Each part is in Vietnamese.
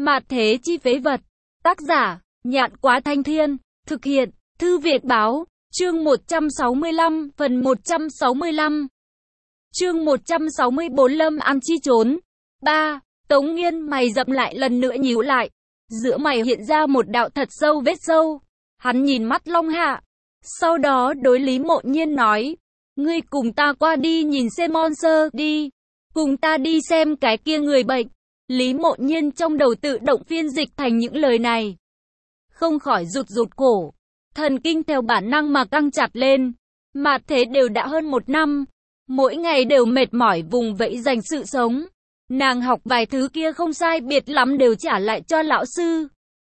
Mạt thế chi phế vật. Tác giả, Nhạn Quá Thanh Thiên. Thực hiện, Thư Việt Báo. Chương 165, phần 165. Chương 164 Lâm An chi trốn. 3. Tống Nghiên mày rậm lại lần nữa nhíu lại. Giữa mày hiện ra một đạo thật sâu vết sâu. Hắn nhìn mắt Long Hạ. Sau đó đối Lý Mộ Nhiên nói. Ngươi cùng ta qua đi nhìn xem monster đi. Cùng ta đi xem cái kia người bệnh. Lý Mộ Nhiên trong đầu tự động phiên dịch thành những lời này. Không khỏi rụt cổ. Thần kinh theo bản năng mà căng chặt lên. Mà thế đều đã hơn 1 năm. Mỗi ngày đều mệt mỏi vùng vẫy giành sự sống. Nàng học vài thứ kia không sai biệt lắm đều trả lại cho lão sư.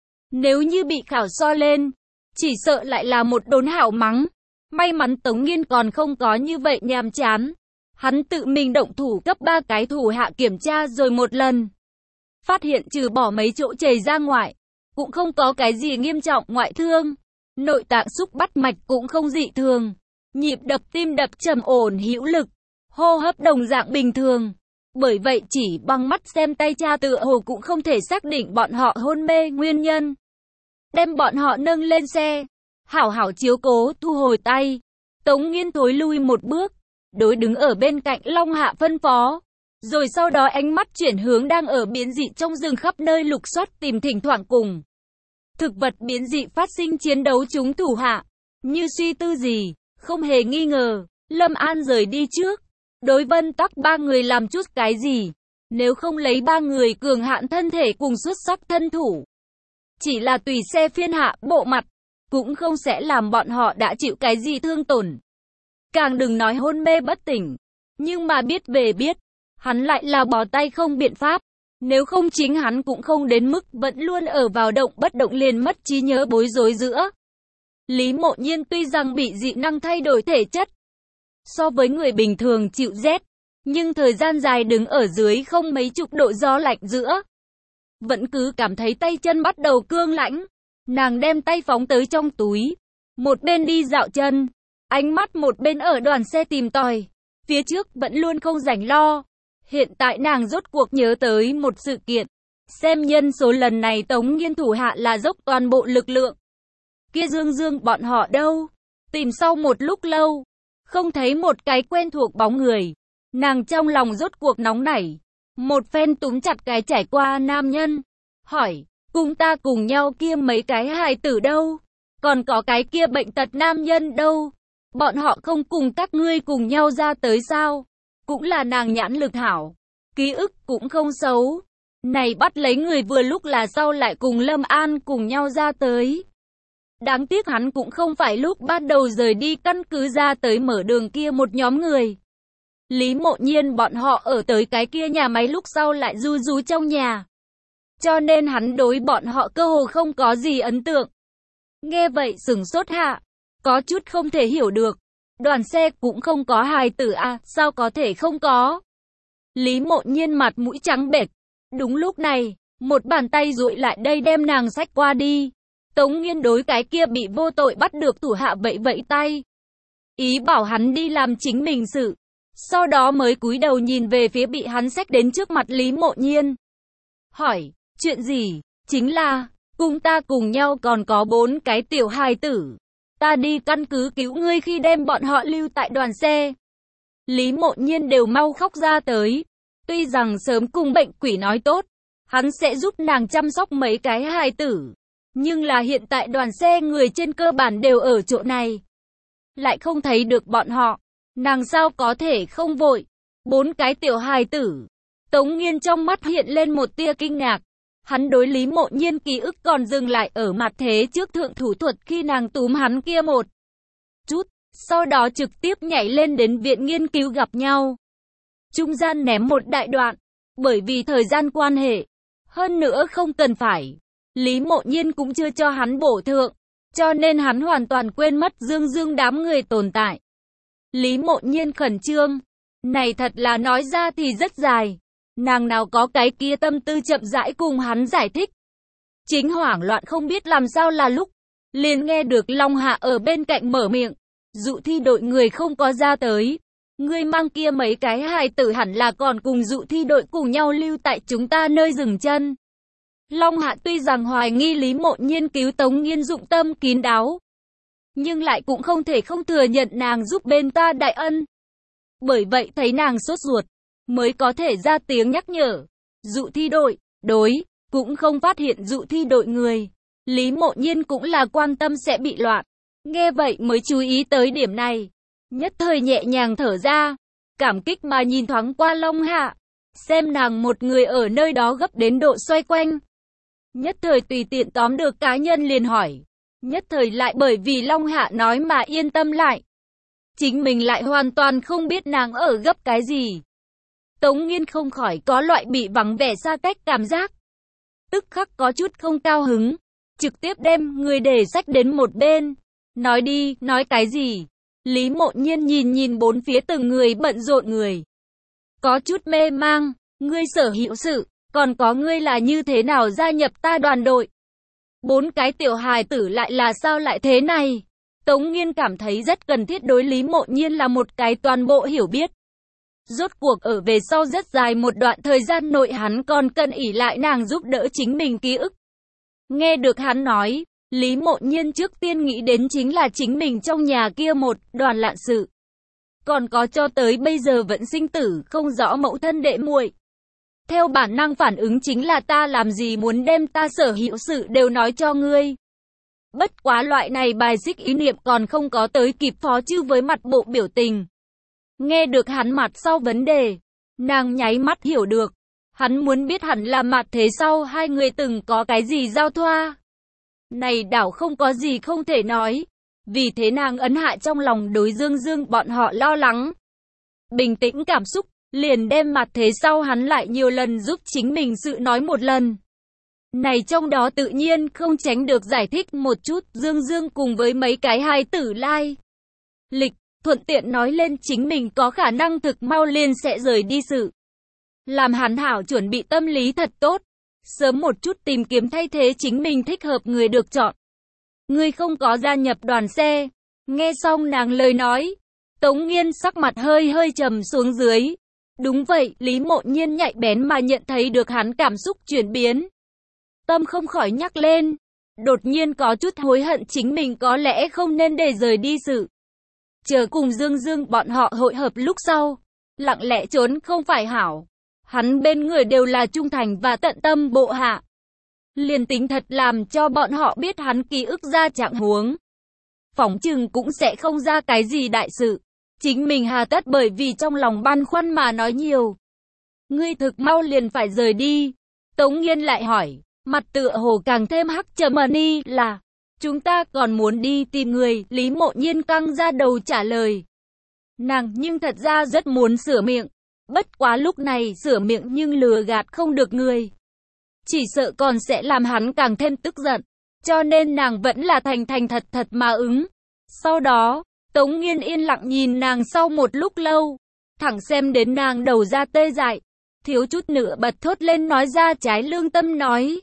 Nếu như bị khảo so lên, chỉ sợ lại là một đốn hảo mắng. May mắn Tống Nghiên còn không có như vậy nhàm chán. Hắn tự mình động thủ cấp 3 cái thủ hạ kiểm tra rồi một lần. Phát hiện trừ bỏ mấy chỗ chảy ra ngoài, cũng không có cái gì nghiêm trọng ngoại thương. Nội tạng xúc bắt mạch cũng không dị thường. Nhịp đập tim đập trầm ổn hữu lực. Hô hấp đồng dạng bình thường. Bởi vậy chỉ bằng mắt xem tay cha tựa hồ cũng không thể xác định bọn họ hôn mê nguyên nhân. Đem bọn họ nâng lên xe. Hảo hảo chiếu cố thu hồi tay. Tống Nghiên thối lui một bước. Đối đứng ở bên cạnh Long Hạ phân phó. Rồi sau đó ánh mắt chuyển hướng đang ở biến dị trong rừng khắp nơi lục soát tìm thỉnh thoảng cùng thực vật biến dị phát sinh chiến đấu chúng thủ hạ. Như suy tư gì, không hề nghi ngờ, Lâm An rời đi trước. Đối Vân Tắc 3 người làm chút cái gì, nếu không lấy 3 người cường hạn thân thể cùng xuất sắc thân thủ. Chỉ là tùy xe phiên hạ bộ mặt, cũng không sẽ làm bọn họ đã chịu cái gì thương tổn. Càng đừng nói hôn mê bất tỉnh. Nhưng mà biết về biết, hắn lại là bỏ tay không biện pháp. Nếu không chính hắn cũng không đến mức vẫn luôn ở vào động bất động liền mất trí nhớ bối rối giữa. Lý Mộ Nhiên tuy rằng bị dị năng thay đổi thể chất, so với người bình thường chịu rét, nhưng thời gian dài đứng ở dưới không mấy chục độ gió lạnh giữa, vẫn cứ cảm thấy tay chân bắt đầu cương lãnh. Nàng đem tay phóng tới trong túi, một bên đi dạo chân, ánh mắt một bên ở đoàn xe tìm tòi, phía trước vẫn luôn không rảnh lo. Hiện tại nàng rốt cuộc nhớ tới một sự kiện, xem nhân số lần này Tống Nghiên thủ hạ là dốc toàn bộ lực lượng. Kia Dương bọn họ đâu? Tìm sau một lúc lâu, không thấy một cái quen thuộc bóng người. Nàng trong lòng rốt cuộc nóng nảy, một phen túm chặt cái trải qua nam nhân, hỏi, cùng ta cùng nhau kia mấy cái hài tử đâu? Còn có cái kia bệnh tật nam nhân đâu? Bọn họ không cùng các ngươi cùng nhau ra tới sao? Cũng là nàng nhãn lực hảo, ký ức cũng không xấu. Này bắt lấy người vừa lúc là sau lại cùng Lâm An cùng nhau ra tới. Đáng tiếc hắn cũng không phải lúc ban đầu rời đi căn cứ ra tới mở đường kia một nhóm người. Lý Mộ Nhiên bọn họ ở tới cái kia nhà máy lúc sau lại ru rú trong nhà. Cho nên hắn đối bọn họ cơ hồ không có gì ấn tượng. Nghe vậy sửng sốt hạ, có chút không thể hiểu được. Đoàn xe cũng không có hài tử à, sao có thể không có? Lý Mộ Nhiên mặt mũi trắng bệch. Đúng lúc này, một bàn tay duỗi lại đây đem nàng xách qua đi. Tống Nghiên đối cái kia bị vô tội bắt được thủ hạ vẫy tay. Ý bảo hắn đi làm chính mình sự. Sau đó mới cúi đầu nhìn về phía bị hắn xách đến trước mặt Lý Mộ Nhiên. Hỏi, chuyện gì? Chính là, cùng ta cùng nhau còn có 4 cái tiểu hài tử. Ta đi căn cứ cứu ngươi khi đem bọn họ lưu tại đoàn xe. Lý Mộ Nhiên đều mau khóc ra tới. Tuy rằng sớm cùng bệnh quỷ nói tốt, hắn sẽ giúp nàng chăm sóc mấy cái hài tử. Nhưng là hiện tại đoàn xe người trên cơ bản đều ở chỗ này. Lại không thấy được bọn họ. Nàng sao có thể không vội. 4 cái tiểu hài tử. Tống Nghiên trong mắt hiện lên một tia kinh ngạc. Hắn đối Lý Mộ Nhiên ký ức còn dừng lại ở mặt thế trước thượng thủ thuật khi nàng túm hắn kia một chút, sau đó trực tiếp nhảy lên đến viện nghiên cứu gặp nhau. Trung gian ném một đại đoạn, bởi vì thời gian quan hệ, hơn nữa không cần phải. Lý Mộ Nhiên cũng chưa cho hắn bổ thượng, cho nên hắn hoàn toàn quên mất Dương đám người tồn tại. Lý Mộ Nhiên khẩn trương, này thật là nói ra thì rất dài. Nàng nào có cái kia tâm tư chậm rãi cùng hắn giải thích. Chính hoảng loạn không biết làm sao là lúc, liền nghe được Long Hạ ở bên cạnh mở miệng. Dụ thi đội người không có ra tới. Ngươi mang kia mấy cái hài tử hẳn là còn cùng dụ thi đội cùng nhau lưu tại chúng ta nơi dừng chân. Long Hạ tuy rằng hoài nghi Lý Mộ Nhiên cứu Tống Nghiên dụng tâm kín đáo, nhưng lại cũng không thể không thừa nhận nàng giúp bên ta đại ân. Bởi vậy thấy nàng sốt ruột, mới có thể ra tiếng nhắc nhở. Dụ thi đội, đối, cũng không phát hiện dụ thi đội người. Lý Mộ Nhiên cũng là quan tâm sẽ bị loạn. Nghe vậy mới chú ý tới điểm này. Nhất thời nhẹ nhàng thở ra, cảm kích mà nhìn thoáng qua Long Hạ. Xem nàng một người ở nơi đó gấp đến độ xoay quanh. Nhất thời tùy tiện tóm được cá nhân liền hỏi. Nhất thời lại bởi vì Long Hạ nói mà yên tâm lại. Chính mình lại hoàn toàn không biết nàng ở gấp cái gì. Tống Nghiên không khỏi có loại bị vắng vẻ xa cách cảm giác. Tức khắc có chút không cao hứng. Trực tiếp đem người để sách đến một bên. Nói đi, nói cái gì? Lý Mộ Nhiên nhìn bốn phía từng người bận rộn người. Có chút mê mang, ngươi sở hữu sự, còn có ngươi là như thế nào gia nhập ta đoàn đội? 4 cái tiểu hài tử lại là sao lại thế này? Tống Nghiên cảm thấy rất cần thiết đối Lý Mộ Nhiên là một cái toàn bộ hiểu biết. Rốt cuộc ở về sau rất dài một đoạn thời gian nội hắn còn cần ỷ lại nàng giúp đỡ chính mình ký ức. Nghe được hắn nói, Lý Mộ Nhiên trước tiên nghĩ đến chính là chính mình trong nhà kia một đoàn lạn sự. Còn có cho tới bây giờ vẫn sinh tử không rõ mẫu thân đệ muội. Theo bản năng phản ứng chính là ta làm gì muốn đem ta sở hữu sự đều nói cho ngươi. Bất quá loại này bài xích ý niệm còn không có tới kịp phó chư với mặt bộ biểu tình. Nghe được hắn mặt sau vấn đề, nàng nháy mắt hiểu được. Hắn muốn biết hẳn là mặt thế sau hai người từng có cái gì giao thoa. Này đảo không có gì không thể nói. Vì thế nàng ấn hạ trong lòng đối Dương bọn họ lo lắng. Bình tĩnh cảm xúc, liền đem mặt thế sau hắn lại nhiều lần giúp chính mình sự nói một lần. Này trong đó tự nhiên không tránh được giải thích một chút Dương cùng với mấy cái hài tử lai. Lịch, thuận tiện nói lên chính mình có khả năng thực mau liền sẽ rời đi sự. Làm hắn hảo chuẩn bị tâm lý thật tốt. Sớm một chút tìm kiếm thay thế chính mình thích hợp người được chọn. Ngươi không có gia nhập đoàn xe. Nghe xong nàng lời nói, Tống Nghiên sắc mặt hơi trầm xuống dưới. Đúng vậy, Lý Mộ Nhiên nhạy bén mà nhận thấy được hắn cảm xúc chuyển biến. Tâm không khỏi nhắc lên. Đột nhiên có chút hối hận chính mình có lẽ không nên để rời đi sự. Chờ cùng Dương bọn họ hội hợp lúc sau. Lặng lẽ trốn không phải hảo. Hắn bên người đều là trung thành và tận tâm bộ hạ. Liền tính thật làm cho bọn họ biết hắn ký ức ra trạng huống. Phỏng chừng cũng sẽ không ra cái gì đại sự. Chính mình hà tất bởi vì trong lòng băn khoăn mà nói nhiều. Ngươi thực mau liền phải rời đi. Tống Nghiên lại hỏi, mặt tựa hồ càng thêm hắc trầm đi là, chúng ta còn muốn đi tìm người. Lý Mộ Nhiên căng ra đầu trả lời. Nàng nhưng thật ra rất muốn sửa miệng. Bất quá lúc này sửa miệng nhưng lừa gạt không được người. Chỉ sợ còn sẽ làm hắn càng thêm tức giận. Cho nên nàng vẫn là thành thật mà ứng. Sau đó, Tống Nghiên yên lặng nhìn nàng sau một lúc lâu. Thẳng xem đến nàng đầu ra tê dại. Thiếu chút nữa bật thốt lên nói ra trái lương tâm nói.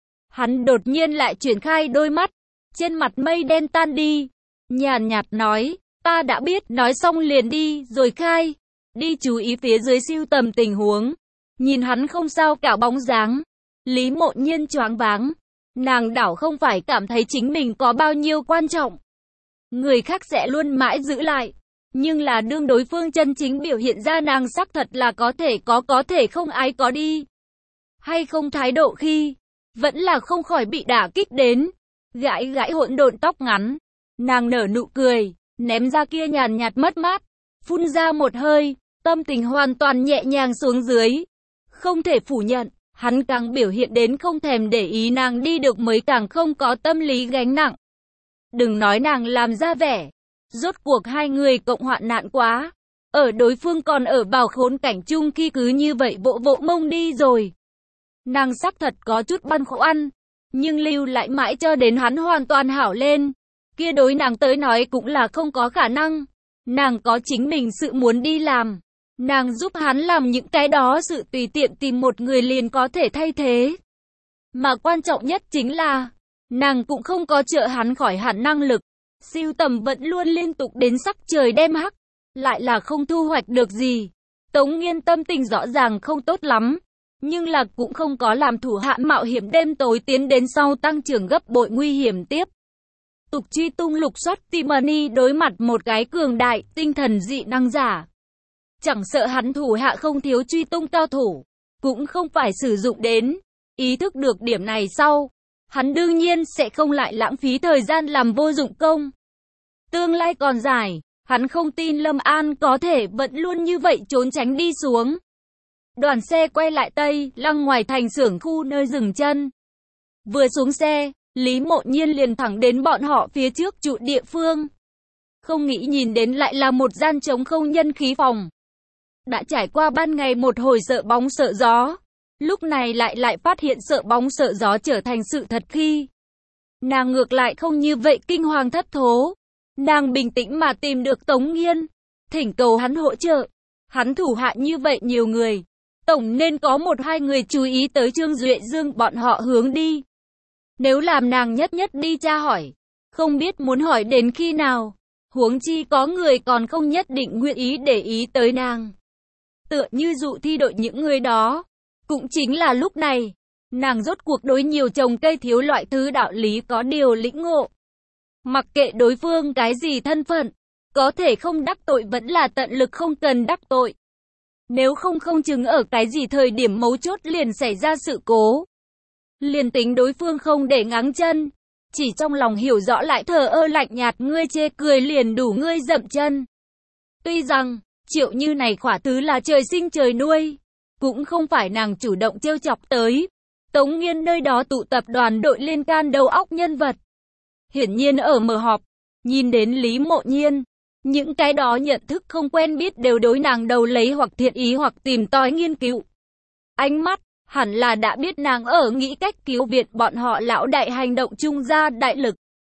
Hắn đột nhiên lại chuyển khai đôi mắt. Trên mặt mây đen tan đi. Nhàn nhạt nói, ta đã biết, nói xong liền đi, rồi khai. Đi chú ý phía dưới siêu tầm tình huống. Nhìn hắn không sao cả bóng dáng. Lý Mộ Nhiên choáng váng. Nàng đảo không phải cảm thấy chính mình có bao nhiêu quan trọng. Người khác sẽ luôn mãi giữ lại. Nhưng là đương đối phương chân chính biểu hiện ra nàng sắc thật là có thể không ai có đi. Hay không thái độ khi. Vẫn là không khỏi bị đả kích đến. Gãi hỗn độn tóc ngắn. Nàng nở nụ cười. Ném ra kia nhàn nhạt mất mát. Phun ra một hơi. Tâm tình hoàn toàn nhẹ nhàng xuống dưới. Không thể phủ nhận. Hắn càng biểu hiện đến không thèm để ý nàng đi được mới càng không có tâm lý gánh nặng. Đừng nói nàng làm ra vẻ. Rốt cuộc hai người cộng hoạn nạn quá. Ở đối phương còn ở vào khốn cảnh chung khi cứ như vậy vỗ mông đi rồi. Nàng xác thật có chút băn khoăn. Nhưng lưu lại mãi cho đến hắn hoàn toàn hảo lên. Kia đối nàng tới nói cũng là không có khả năng. Nàng có chính mình sự muốn đi làm. Nàng giúp hắn làm những cái đó sự tùy tiện tìm một người liền có thể thay thế. Mà quan trọng nhất chính là, nàng cũng không có trợ hắn khỏi hẳn năng lực. Siêu tầm vẫn luôn liên tục đến sắc trời đêm hắc, lại là không thu hoạch được gì. Tống Nghiên tâm tình rõ ràng không tốt lắm. nhưng là cũng không có làm thủ hạ mạo hiểm đêm tối tiến đến sau tăng trưởng gấp bội nguy hiểm tiếp. Tục truy tung lục soát Tiffany đối mặt một cái cường đại, tinh thần dị năng giả. Chẳng sợ hắn thủ hạ không thiếu truy tung cao thủ, cũng không phải sử dụng đến. Ý thức được điểm này sau, hắn đương nhiên sẽ không lại lãng phí thời gian làm vô dụng công. Tương lai còn dài, hắn không tin Lâm An có thể vẫn luôn như vậy trốn tránh đi xuống. Đoàn xe quay lại Tây Lăng ngoài thành xưởng khu nơi dừng chân. Vừa xuống xe, Lý Mộ Nhiên liền thẳng đến bọn họ phía trước trụ địa phương. Không nghĩ nhìn đến lại là một gian trống không nhân khí phòng. Đã trải qua ban ngày một hồi sợ bóng sợ gió, lúc này lại phát hiện sợ bóng sợ gió trở thành sự thật khi. Nàng ngược lại không như vậy kinh hoàng thất thố. Nàng bình tĩnh mà tìm được Tống Nghiên, thỉnh cầu hắn hỗ trợ. Hắn thủ hạ như vậy nhiều người, tổng nên có một hai người chú ý tới Trương Duệ Dương bọn họ hướng đi. Nếu làm nàng nhất đi tra hỏi, không biết muốn hỏi đến khi nào, huống chi có người còn không nhất định nguyện ý để ý tới nàng. Tựa như dụ thi đội những người đó, cũng chính là lúc này, nàng rốt cuộc đối nhiều trồng cây thiếu loại thứ đạo lý có điều lĩnh ngộ. Mặc kệ đối phương cái gì thân phận, có thể không đắc tội vẫn là tận lực không cần đắc tội. Nếu không chừng ở cái gì thời điểm mấu chốt liền xảy ra sự cố. Liền tính đối phương không để ngáng chân, chỉ trong lòng hiểu rõ lại thờ ơ lạnh nhạt ngươi chê cười liền đủ ngươi dậm chân. Tuy rằng, Triệu Như này khỏa thứ là trời sinh trời nuôi, cũng không phải nàng chủ động trêu chọc tới. Tống Nghiên nơi đó tụ tập đoàn đội liên can đầu óc nhân vật. Hiển nhiên ở mở họp, nhìn đến Lý Mộ Nhiên, những cái đó nhận thức không quen biết đều đối nàng đầu lấy hoặc thiện ý hoặc tìm tòi nghiên cứu. Ánh mắt, hẳn là đã biết nàng ở nghĩ cách cứu viện bọn họ lão đại hành động chung ra đại lực.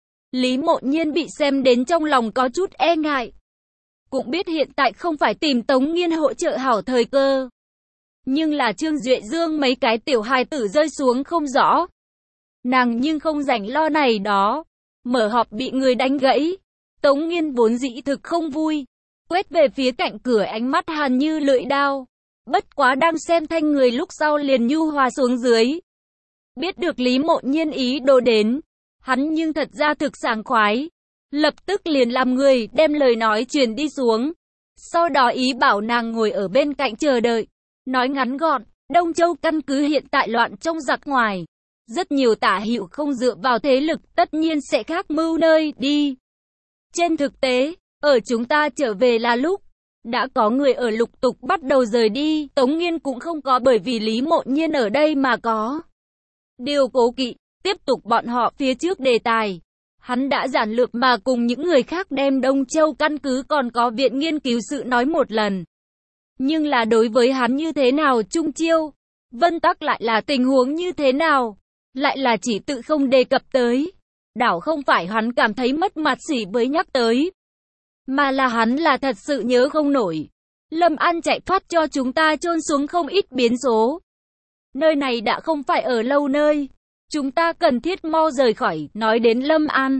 Lý Mộ Nhiên bị xem đến trong lòng có chút e ngại. Cũng biết hiện tại không phải tìm Tống Nghiên hỗ trợ hảo thời cơ. Nhưng là Trương Duệ Dương mấy cái tiểu hài tử rơi xuống không rõ. Nàng nhưng không rảnh lo này đó. Mở họp bị người đánh gãy. Tống Nghiên vốn dĩ thực không vui. Quét về phía cạnh cửa ánh mắt hàn như lưỡi đao. Bất quá đang xem thanh người lúc sau liền nhu hòa xuống dưới. Biết được Lý Mộ Nhiên ý đồ đến. Hắn nhưng thật ra thực sảng khoái. Lập tức liền làm người đem lời nói truyền đi xuống. Sau đó ý bảo nàng ngồi ở bên cạnh chờ đợi. Nói ngắn gọn, Đông Châu căn cứ hiện tại loạn trong giặc ngoài. Rất nhiều tả hữu không dựa vào thế lực tất nhiên sẽ khác mưu nơi đi. Trên thực tế, ở chúng ta trở về là lúc đã có người ở lục tục bắt đầu rời đi. Tống Nghiên cũng không có bởi vì Lý Mộ Nhiên ở đây mà có điều cố kỵ. Tiếp tục bọn họ phía trước đề tài. Hắn đã giản lược mà cùng những người khác đem Đông Châu căn cứ còn có viện nghiên cứu sự nói một lần. Nhưng là đối với hắn như thế nào chung chiêu, Vân Tắc lại là tình huống như thế nào, lại là chỉ tự không đề cập tới. Đảo không phải hắn cảm thấy mất mặt xỉ với nhắc tới, mà là hắn là thật sự nhớ không nổi. Lâm An chạy thoát cho chúng ta chôn xuống không ít biến số. Nơi này đã không phải ở lâu nơi. Chúng ta cần thiết mau rời khỏi, nói đến Lâm An.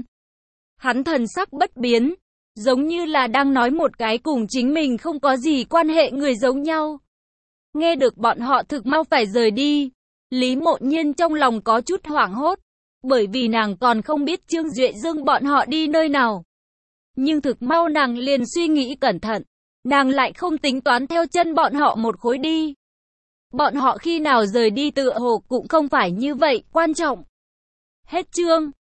Hắn thần sắc bất biến, giống như là đang nói một cái cùng chính mình không có gì quan hệ người giống nhau. Nghe được bọn họ thực mau phải rời đi, Lý Mộ Nhiên trong lòng có chút hoảng hốt, bởi vì nàng còn không biết Trương Duệ Dương bọn họ đi nơi nào. Nhưng thực mau nàng liền suy nghĩ cẩn thận, nàng lại không tính toán theo chân bọn họ một khối đi. Bọn họ khi nào rời đi tựa hồ cũng không phải như vậy, quan trọng. Hết chương.